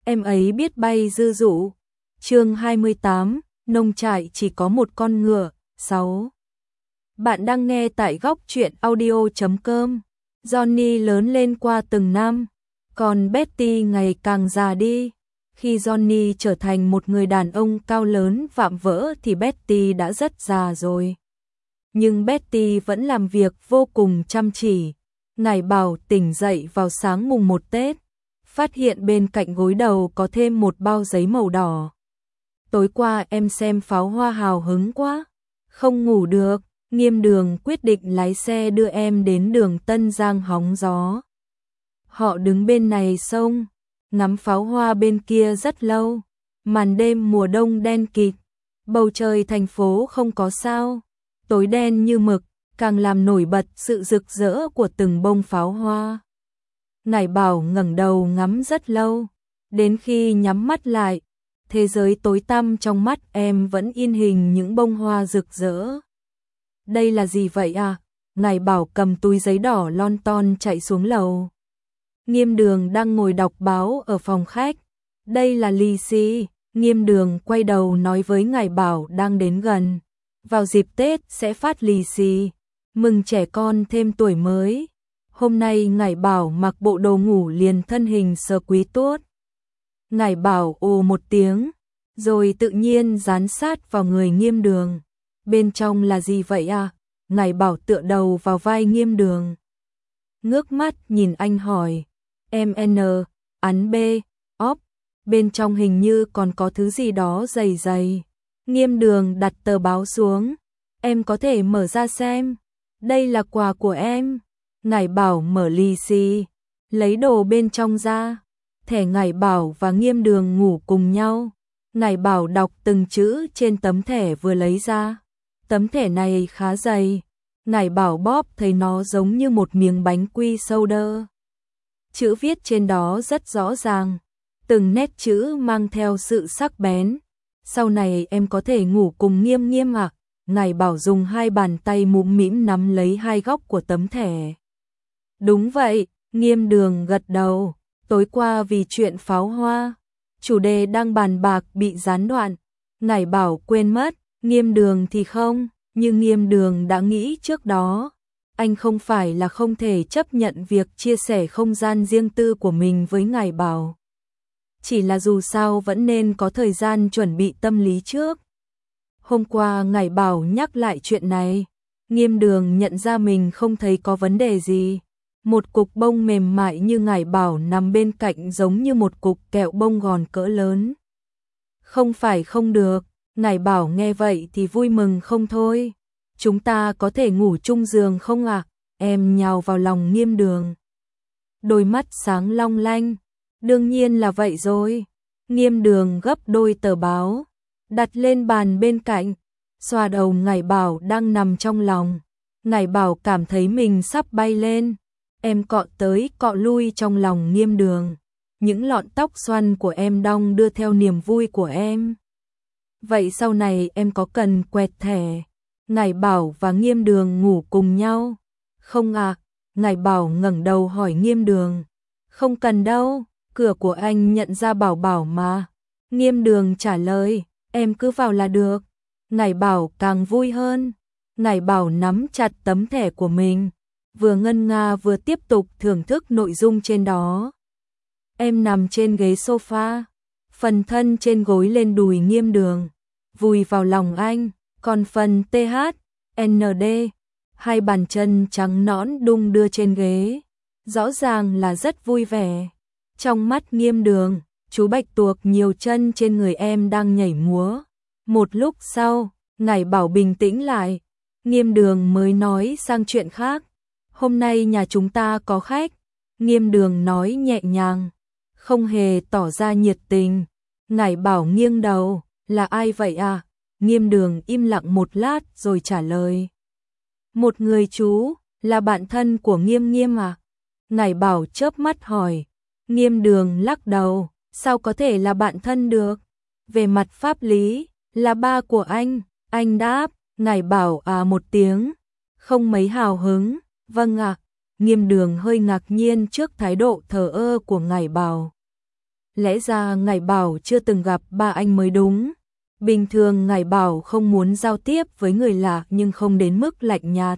em ấy biết bay dư dụ. Chương 28, nông trại chỉ có một con ngựa. 6. Bạn đang nghe tại góc truyện audio.com. Johnny lớn lên qua từng năm, còn Betty ngày càng già đi. Khi Johnny trở thành một người đàn ông cao lớn vạm vỡ thì Betty đã rất già rồi. Nhưng Betty vẫn làm việc vô cùng chăm chỉ. Ngải Bảo tỉnh dậy vào sáng mùng 1 Tết, phát hiện bên cạnh gối đầu có thêm một bao giấy màu đỏ. Tối qua em xem pháo hoa hào hứng quá, không ngủ được. Nghiêm Đường quyết định lái xe đưa em đến đường Tân Giang hóng gió. Họ đứng bên này sông, ngắm pháo hoa bên kia rất lâu. Màn đêm mùa đông đen kịt, bầu trời thành phố không có sao, tối đen như mực, càng làm nổi bật sự rực rỡ của từng bông pháo hoa. Ngải Bảo ngẩng đầu ngắm rất lâu, đến khi nhắm mắt lại, thế giới tối tăm trong mắt em vẫn in hình những bông hoa rực rỡ. Đây là gì vậy à? Ngải Bảo cầm túi giấy đỏ lon ton chạy xuống lầu. Nghiêm Đường đang ngồi đọc báo ở phòng khách. Đây là lì xì. Nghiêm Đường quay đầu nói với Ngải Bảo đang đến gần. Vào dịp Tết sẽ phát lì xì, mừng trẻ con thêm tuổi mới. Hôm nay Ngải Bảo mặc bộ đồ ngủ liền thân hình sờ quý tốt. Ngải Bảo ồ một tiếng, rồi tự nhiên dán sát vào người Nghiêm Đường. Bên trong là gì vậy à? Ngải Bảo tựa đầu vào vai Nghiêm Đường, ngước mắt nhìn anh hỏi. MN, án B, óp, bên trong hình như còn có thứ gì đó dày dày. Nghiêm Đường đặt tờ báo xuống. Em có thể mở ra xem. Đây là quà của em. Ngải Bảo mở lì xì, lấy đồ bên trong ra. Thẻ Ngải Bảo và Nghiêm Đường ngủ cùng nhau. Ngải Bảo đọc từng chữ trên tấm thẻ vừa lấy ra. Tấm thẻ này khá dày. Ngải Bảo bóp thấy nó giống như một miếng bánh quy soda. Chữ viết trên đó rất rõ ràng, từng nét chữ mang theo sự sắc bén. Sau này em có thể ngủ cùng Nghiêm Nghiêm à? Ngải Bảo dùng hai bàn tay mũm mĩm nắm lấy hai góc của tấm thẻ. Đúng vậy, Nghiêm Đường gật đầu. Tối qua vì chuyện pháo hoa, chủ đề đang bàn bạc bị gián đoạn. Ngải Bảo quên mất, Nghiêm Đường thì không, nhưng Nghiêm Đường đã nghĩ trước đó. Anh không phải là không thể chấp nhận việc chia sẻ không gian riêng tư của mình với Ngải Bảo. Chỉ là dù sao vẫn nên có thời gian chuẩn bị tâm lý trước. Hôm qua Ngải Bảo nhắc lại chuyện này, Nghiêm Đường nhận ra mình không thấy có vấn đề gì. Một cục bông mềm mại như Ngải Bảo nằm bên cạnh giống như một cục kẹo bông gòn cỡ lớn. Không phải không được, Ngải Bảo nghe vậy thì vui mừng không thôi. Chúng ta có thể ngủ chung giường không ạ? Em nhào vào lòng Nghiêm Đường. Đôi mắt sáng long lanh. Đương nhiên là vậy rồi. Nghiêm Đường gấp đôi tờ báo, đặt lên bàn bên cạnh, xoa đầu Ngải Bảo đang nằm trong lòng. Ngải Bảo cảm thấy mình sắp bay lên. Em cọ tới cọ lui trong lòng Nghiêm Đường. Những lọn tóc xoăn của em đong đưa theo niềm vui của em. Vậy sau này em có cần quẹt thẻ? Ngải Bảo và Nghiêm Đường ngủ cùng nhau. Không à? Ngải Bảo ngẩng đầu hỏi Nghiêm Đường. Không cần đâu, cửa của anh nhận ra Bảo Bảo mà. Nghiêm Đường trả lời, em cứ vào là được. Ngải Bảo càng vui hơn. Ngải Bảo nắm chặt tấm thẻ của mình, vừa ngân nga vừa tiếp tục thưởng thức nội dung trên đó. Em nằm trên ghế sofa, phần thân trên gối lên đùi Nghiêm Đường, vùi vào lòng anh, còn phần THND, hai bàn chân trắng nõn đung đưa trên ghế, rõ ràng là rất vui vẻ. Trong mắt Nghiêm Đường, chú Bạch Tuộc nhiều chân trên người em đang nhảy múa. Một lúc sau, Ngải Bảo bình tĩnh lại, Nghiêm Đường mới nói sang chuyện khác. Hôm nay nhà chúng ta có khách. Nghiêm Đường nói nhẹ nhàng, không hề tỏ ra nhiệt tình. Ngải Bảo nghiêng đầu, là ai vậy à? Nghiêm Đường im lặng một lát rồi trả lời. Một người chú, là bạn thân của Nghiêm Nghiêm à? Ngải Bảo chớp mắt hỏi. Nghiêm Đường lắc đầu, sao có thể là bạn thân được? Về mặt pháp lý, là ba của anh đáp. Ngải Bảo à một tiếng, không mấy hào hứng. Vâng ạ. Nghiêm Đường hơi ngạc nhiên trước thái độ thờ ơ của Ngải Bảo. Lẽ ra Ngải Bảo chưa từng gặp ba anh mới đúng. Bình thường Ngải Bảo không muốn giao tiếp với người lạ nhưng không đến mức lạnh nhạt.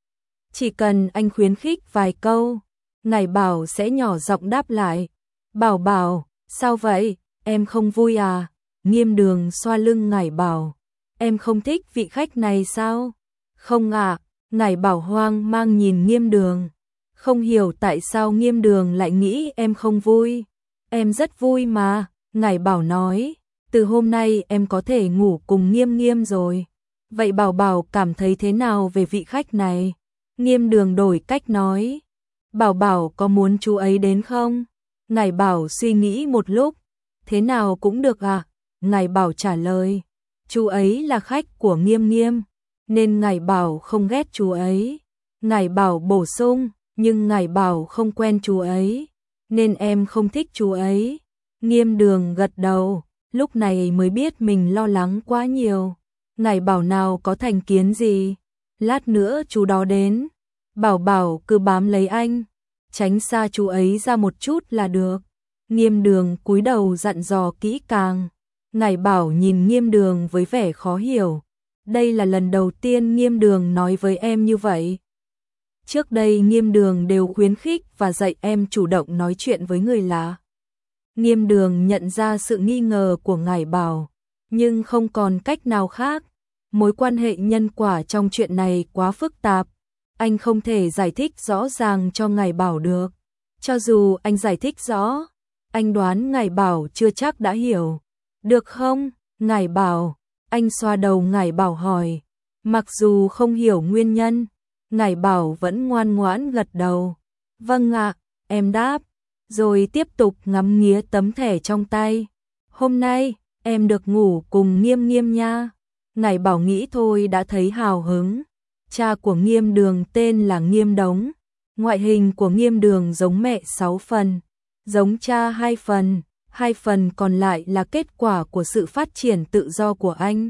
Chỉ cần anh khuyến khích vài câu, Ngải Bảo sẽ nhỏ giọng đáp lại. Bảo Bảo, sao vậy, em không vui à? Nghiêm Đường xoa lưng Ngải Bảo. Em không thích vị khách này sao? Không ạ, Ngải Bảo hoang mang nhìn Nghiêm Đường. Không hiểu tại sao Nghiêm Đường lại nghĩ em không vui. Em rất vui mà, Ngải Bảo nói. Từ hôm nay em có thể ngủ cùng Nghiêm Nghiêm rồi. Vậy Bảo Bảo cảm thấy thế nào về vị khách này? Nghiêm Đường đổi cách nói. Bảo Bảo có muốn chú ấy đến không? Ngải Bảo suy nghĩ một lúc. Thế nào cũng được à? Ngải Bảo trả lời. Chú ấy là khách của Nghiêm Nghiêm, nên Ngải Bảo không ghét chú ấy. Ngải Bảo bổ sung, nhưng Ngải Bảo không quen chú ấy, nên em không thích chú ấy. Nghiêm Đường gật đầu, lúc này mới biết mình lo lắng quá nhiều. Ngải Bảo nào có thành kiến gì, lát nữa chú đó đến. Bảo Bảo cứ bám lấy anh, tránh xa chú ấy ra một chút là được. Nghiêm Đường cúi đầu dặn dò kỹ càng. Ngải Bảo nhìn Nghiêm Đường với vẻ khó hiểu. Đây là lần đầu tiên Nghiêm Đường nói với em như vậy. Trước đây Nghiêm Đường đều khuyến khích và dạy em chủ động nói chuyện với người lạ. Nghiêm Đường nhận ra sự nghi ngờ của Ngải Bảo, nhưng không còn cách nào khác. Mối quan hệ nhân quả trong chuyện này quá phức tạp. Anh không thể giải thích rõ ràng cho Ngải Bảo được. Cho dù anh giải thích rõ, anh đoán Ngải Bảo chưa chắc đã hiểu. Được không, Ngải Bảo? Anh xoa đầu Ngải Bảo hỏi. Mặc dù không hiểu nguyên nhân, Ngải Bảo vẫn ngoan ngoãn gật đầu. Vâng ạ, em đáp. Rồi tiếp tục ngắm nghía tấm thẻ trong tay. Hôm nay, em được ngủ cùng Nghiêm Nghiêm nha. Ngải Bảo nghĩ thôi đã thấy hào hứng. Cha của Nghiêm Đường tên là Nghiêm Đống. Ngoại hình của Nghiêm Đường giống mẹ 6 phần, giống cha 2 phần. 2 phần còn lại là kết quả của sự phát triển tự do của anh.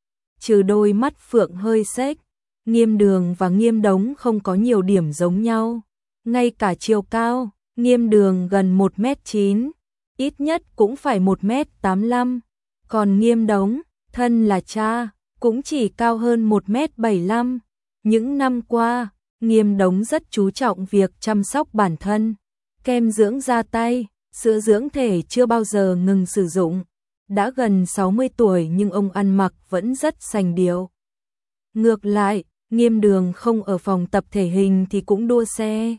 Trừ đôi mắt phượng hơi xếch, Nghiêm Đường và Nghiêm Đống không có nhiều điểm giống nhau. Ngay cả chiều cao, Nghiêm Đường gần 1m9, ít nhất cũng phải 1m85. Còn Nghiêm Đống, thân là cha, cũng chỉ cao hơn 1m75. Những năm qua, Nghiêm Đống rất chú trọng việc chăm sóc bản thân. Kem dưỡng da tay, sữa dưỡng thể chưa bao giờ ngừng sử dụng. Đã gần 60 tuổi nhưng ông ăn mặc vẫn rất sành điệu. Ngược lại, Nghiêm Đường không ở phòng tập thể hình thì cũng đua xe,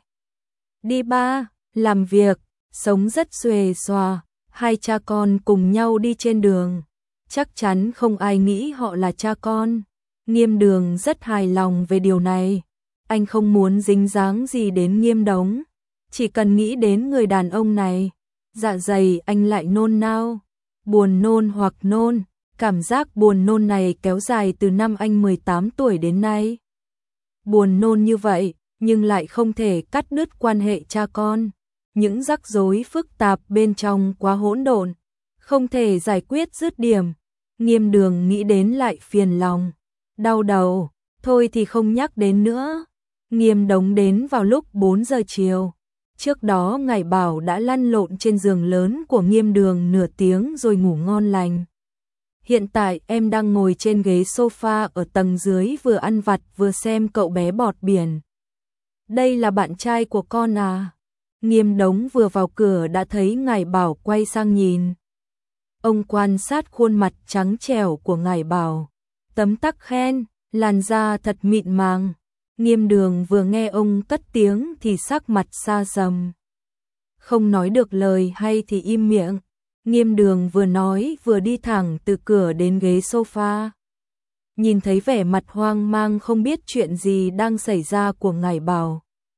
đi bar, làm việc, sống rất xuề xòa. Hai cha con cùng nhau đi trên đường, chắc chắn không ai nghĩ họ là cha con. Nghiêm Đường rất hài lòng về điều này. Anh không muốn dính dáng gì đến Nghiêm Đống. Chỉ cần nghĩ đến người đàn ông này, dạ dày anh lại nôn nao, buồn nôn hoặc nôn. Cảm giác buồn nôn này kéo dài từ năm anh 18 tuổi đến nay. Buồn nôn như vậy, nhưng lại không thể cắt đứt quan hệ cha con. Những rắc rối phức tạp bên trong quá hỗn độn, không thể giải quyết dứt điểm. Nghiêm Đường nghĩ đến lại phiền lòng, đau đầu, thôi thì không nhắc đến nữa. Nghiêm Đống đến vào lúc 4 giờ chiều. Trước đó Ngải Bảo đã lăn lộn trên giường lớn của Nghiêm Đường nửa tiếng rồi ngủ ngon lành. Hiện tại em đang ngồi trên ghế sofa ở tầng dưới vừa ăn vặt vừa xem cậu bé bọt biển. Đây là bạn trai của con à? Nghiêm Đống vừa vào cửa đã thấy Ngải Bảo quay sang nhìn. Ông quan sát khuôn mặt trắng trẻo của Ngải Bảo, tấm tắc khen, làn da thật mịn màng. Nghiêm Đường vừa nghe ông cất tiếng thì sắc mặt xa sầm. Không nói được lời hay thì im miệng. Nghiêm Đường vừa nói vừa đi thẳng từ cửa đến ghế sofa. Nhìn thấy vẻ mặt hoang mang không biết chuyện gì đang xảy ra của Ngải Bảo,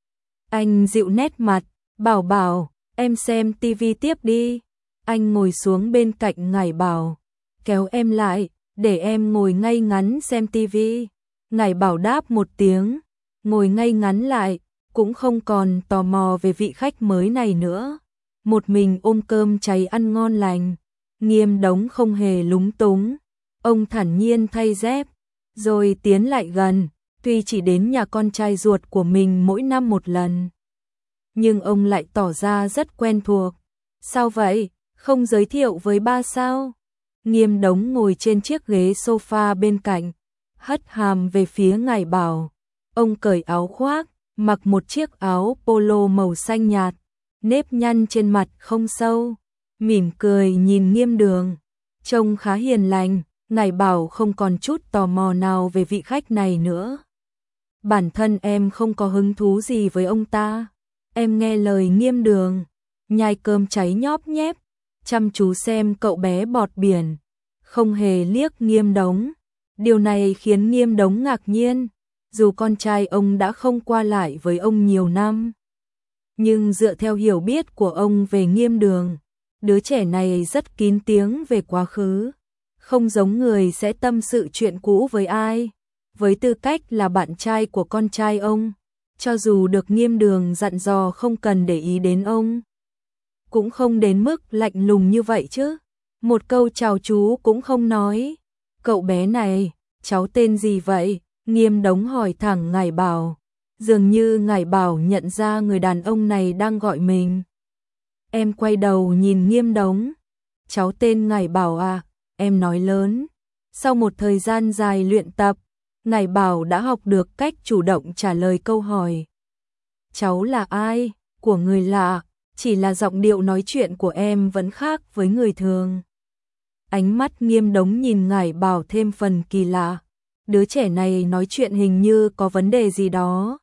anh dịu nét mặt. Bảo Bảo, em xem tivi tiếp đi. Anh ngồi xuống bên cạnh Ngải Bảo, kéo em lại, để em ngồi ngay ngắn xem tivi. Ngải Bảo đáp một tiếng, ngồi ngay ngắn lại, cũng không còn tò mò về vị khách mới này nữa. Một mình ôm cơm cháy ăn ngon lành. Nghiêm Đống không hề lúng túng. Ông thản nhiên thay dép, rồi tiến lại gần. Tuy chỉ đến nhà con trai ruột của mình mỗi năm một lần, nhưng ông lại tỏ ra rất quen thuộc. Sao vậy? Không giới thiệu với ba sao? Nghiêm Đống ngồi trên chiếc ghế sofa bên cạnh, hất hàm về phía Ngải Bảo. Ông cởi áo khoác, mặc một chiếc áo polo màu xanh nhạt, nếp nhăn trên mặt không sâu, mỉm cười nhìn Nghiêm Đường, trông khá hiền lành. Ngải Bảo không còn chút tò mò nào về vị khách này nữa. Bản thân em không có hứng thú gì với ông ta. Em nghe lời Nghiêm Đường, nhai cơm cháy nhóp nhép, chăm chú xem cậu bé bọt biển, không hề liếc Nghiêm Đống. Điều này khiến Nghiêm Đống ngạc nhiên, dù con trai ông đã không qua lại với ông nhiều năm. Nhưng dựa theo hiểu biết của ông về Nghiêm Đường, đứa trẻ này rất kín tiếng về quá khứ, không giống người sẽ tâm sự chuyện cũ với ai. Với tư cách là bạn trai của con trai ông, cho dù được Nghiêm Đường dặn dò không cần để ý đến ông, cũng không đến mức lạnh lùng như vậy chứ. Một câu chào chú cũng không nói. Cậu bé này, cháu tên gì vậy? Nghiêm Đống hỏi thẳng Ngải Bảo. Dường như Ngải Bảo nhận ra người đàn ông này đang gọi mình. Em quay đầu nhìn Nghiêm Đống. Cháu tên Ngải Bảo à? Em nói lớn. Sau một thời gian dài luyện tập, Ngải Bảo đã học được cách chủ động trả lời câu hỏi. Cháu là ai? Của người lạ, chỉ là giọng điệu nói chuyện của em vẫn khác với người thường. Ánh mắt Nghiêm Đống nhìn Ngải Bảo thêm phần kỳ lạ. Đứa trẻ này nói chuyện hình như có vấn đề gì đó.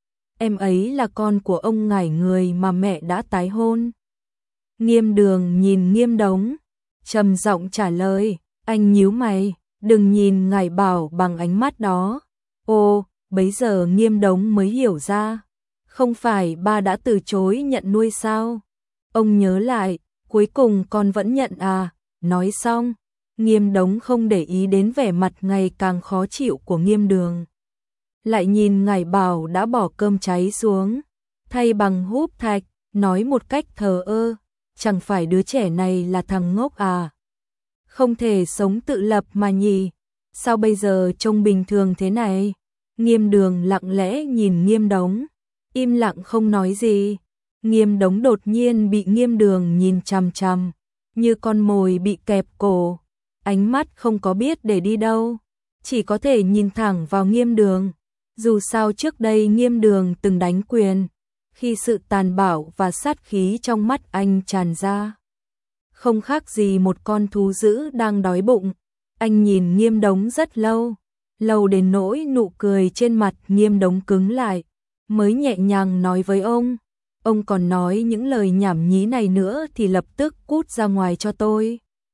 Em ấy là con của ông Ngải người mà mẹ đã tái hôn. Nghiêm Đường nhìn Nghiêm Đống, trầm giọng trả lời. Anh nhíu mày, đừng nhìn Ngải Bảo bằng ánh mắt đó. Ồ, bấy giờ Nghiêm Đống mới hiểu ra. Không phải ba đã từ chối nhận nuôi sao? Ông nhớ lại, cuối cùng con vẫn nhận à? Nói xong, Nghiêm Đống không để ý đến vẻ mặt ngày càng khó chịu của Nghiêm Đường. Lại nhìn Ngải Bảo đã bỏ cơm cháy xuống, thay bằng húp thạch, nói một cách thờ ơ, chẳng phải đứa trẻ này là thằng ngốc à? Không thể sống tự lập mà nhỉ? Sao bây giờ trông bình thường thế này? Nghiêm Đường lặng lẽ nhìn Nghiêm Đống, im lặng không nói gì. Nghiêm Đống đột nhiên bị Nghiêm Đường nhìn chằm chằm, như con mồi bị kẹp cổ, ánh mắt không có biết để đi đâu, chỉ có thể nhìn thẳng vào Nghiêm Đường. Dù sao trước đây Nghiêm Đường từng đánh quyền, khi sự tàn bạo và sát khí trong mắt anh tràn ra, không khác gì một con thú dữ đang đói bụng. Anh nhìn Nghiêm Đống rất lâu, lâu đến nỗi nụ cười trên mặt Nghiêm Đống cứng lại, mới nhẹ nhàng nói với ông còn nói những lời nhảm nhí này nữa thì lập tức cút ra ngoài cho tôi.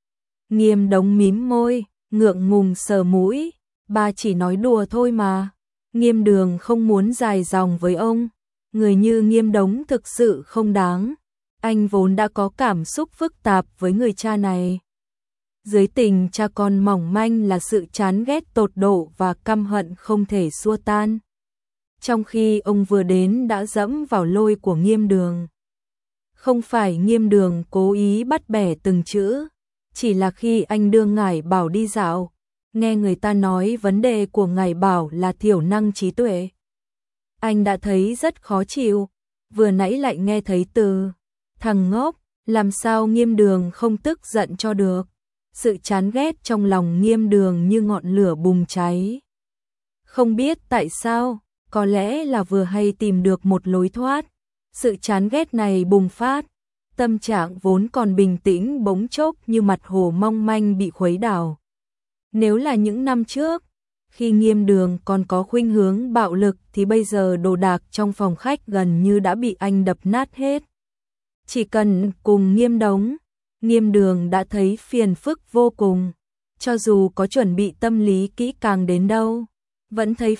Nghiêm Đống mím môi, ngượng ngùng sờ mũi, ba chỉ nói đùa thôi mà. Nghiêm Đường không muốn dài dòng với ông, người như Nghiêm Đống thực sự không đáng. Anh vốn đã có cảm xúc phức tạp với người cha này. Dưới tình cha con mỏng manh là sự chán ghét tột độ và căm hận không thể xua tan. Trong khi ông vừa đến đã dẫm vào lôi của Nghiêm Đường. Không phải Nghiêm Đường cố ý bắt bẻ từng chữ, chỉ là khi anh đưa Ngải Bảo đi dạo, nghe người ta nói vấn đề của Ngải Bảo là thiểu năng trí tuệ. Anh đã thấy rất khó chịu, vừa nãy lại nghe thấy từ thằng ngốc, làm sao Nghiêm Đường không tức giận cho được. Sự chán ghét trong lòng Nghiêm Đường như ngọn lửa bùng cháy. Không biết tại sao, có lẽ là vừa hay tìm được một lối thoát. Sự chán ghét này bùng phát, tâm trạng vốn còn bình tĩnh bỗng chốc như mặt hồ mong manh bị khuấy đảo. Nếu là những năm trước, khi Nghiêm Đường còn có khuynh hướng bạo lực thì bây giờ đồ đạc trong phòng khách gần như đã bị anh đập nát hết. Chỉ cần cùng Nghiêm Đường đã thấy phiền phức vô cùng. Cho dù có chuẩn bị tâm lý kỹ càng đến đâu, vẫn thấy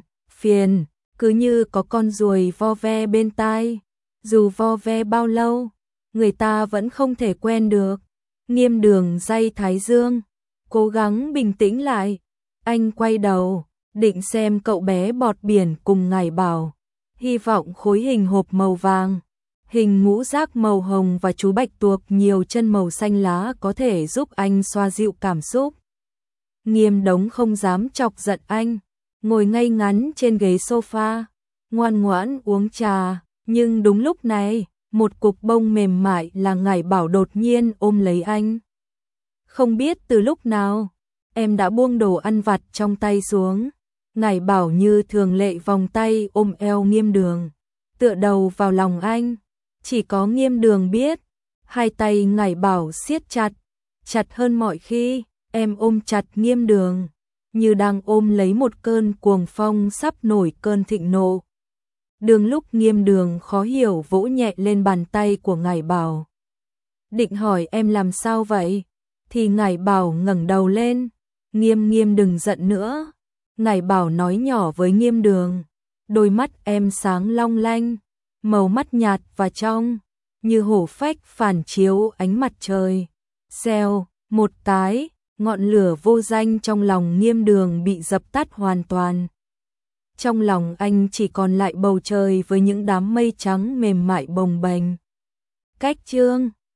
phiền, cứ như có con ruồi vo ve bên tai. Dù vo ve bao lâu, người ta vẫn không thể quen được. Nghiêm Đường day thái dương, cố gắng bình tĩnh lại. Anh quay đầu, định xem cậu bé bọt biển cùng Ngải Bảo. Hy vọng khối hình hộp màu vàng, hình ngũ giác màu hồng và chú bạch tuộc nhiều chân màu xanh lá có thể giúp anh xoa dịu cảm xúc. Nghiêm Đống không dám chọc giận anh, ngồi ngay ngắn trên ghế sofa, ngoan ngoãn uống trà. Nhưng đúng lúc này, một cục bông mềm mại là Ngải Bảo đột nhiên ôm lấy anh. Không biết từ lúc nào, em đã buông đồ ăn vặt trong tay xuống. Ngải Bảo như thường lệ vòng tay ôm eo Nghiêm Đường, tựa đầu vào lòng anh. Chỉ có Nghiêm Đường biết, hai tay Ngải Bảo siết chặt, chặt hơn mọi khi. Em ôm chặt Nghiêm Đường, như đang ôm lấy một cơn cuồng phong sắp nổi cơn thịnh nộ. Đường lúc Nghiêm Đường khó hiểu vỗ nhẹ lên bàn tay của Ngải Bảo. Định hỏi em làm sao vậy? Thì Ngải Bảo ngẩng đầu lên. Nghiêm đừng giận nữa. Ngải Bảo nói nhỏ với Nghiêm Đường. Đôi mắt em sáng long lanh, màu mắt nhạt và trong, như hổ phách phản chiếu ánh mặt trời. Xèo, một cái, ngọn lửa vô danh trong lòng Nghiêm Đường bị dập tắt hoàn toàn. Trong lòng anh chỉ còn lại bầu trời với những đám mây trắng mềm mại bồng bềnh. Cách chương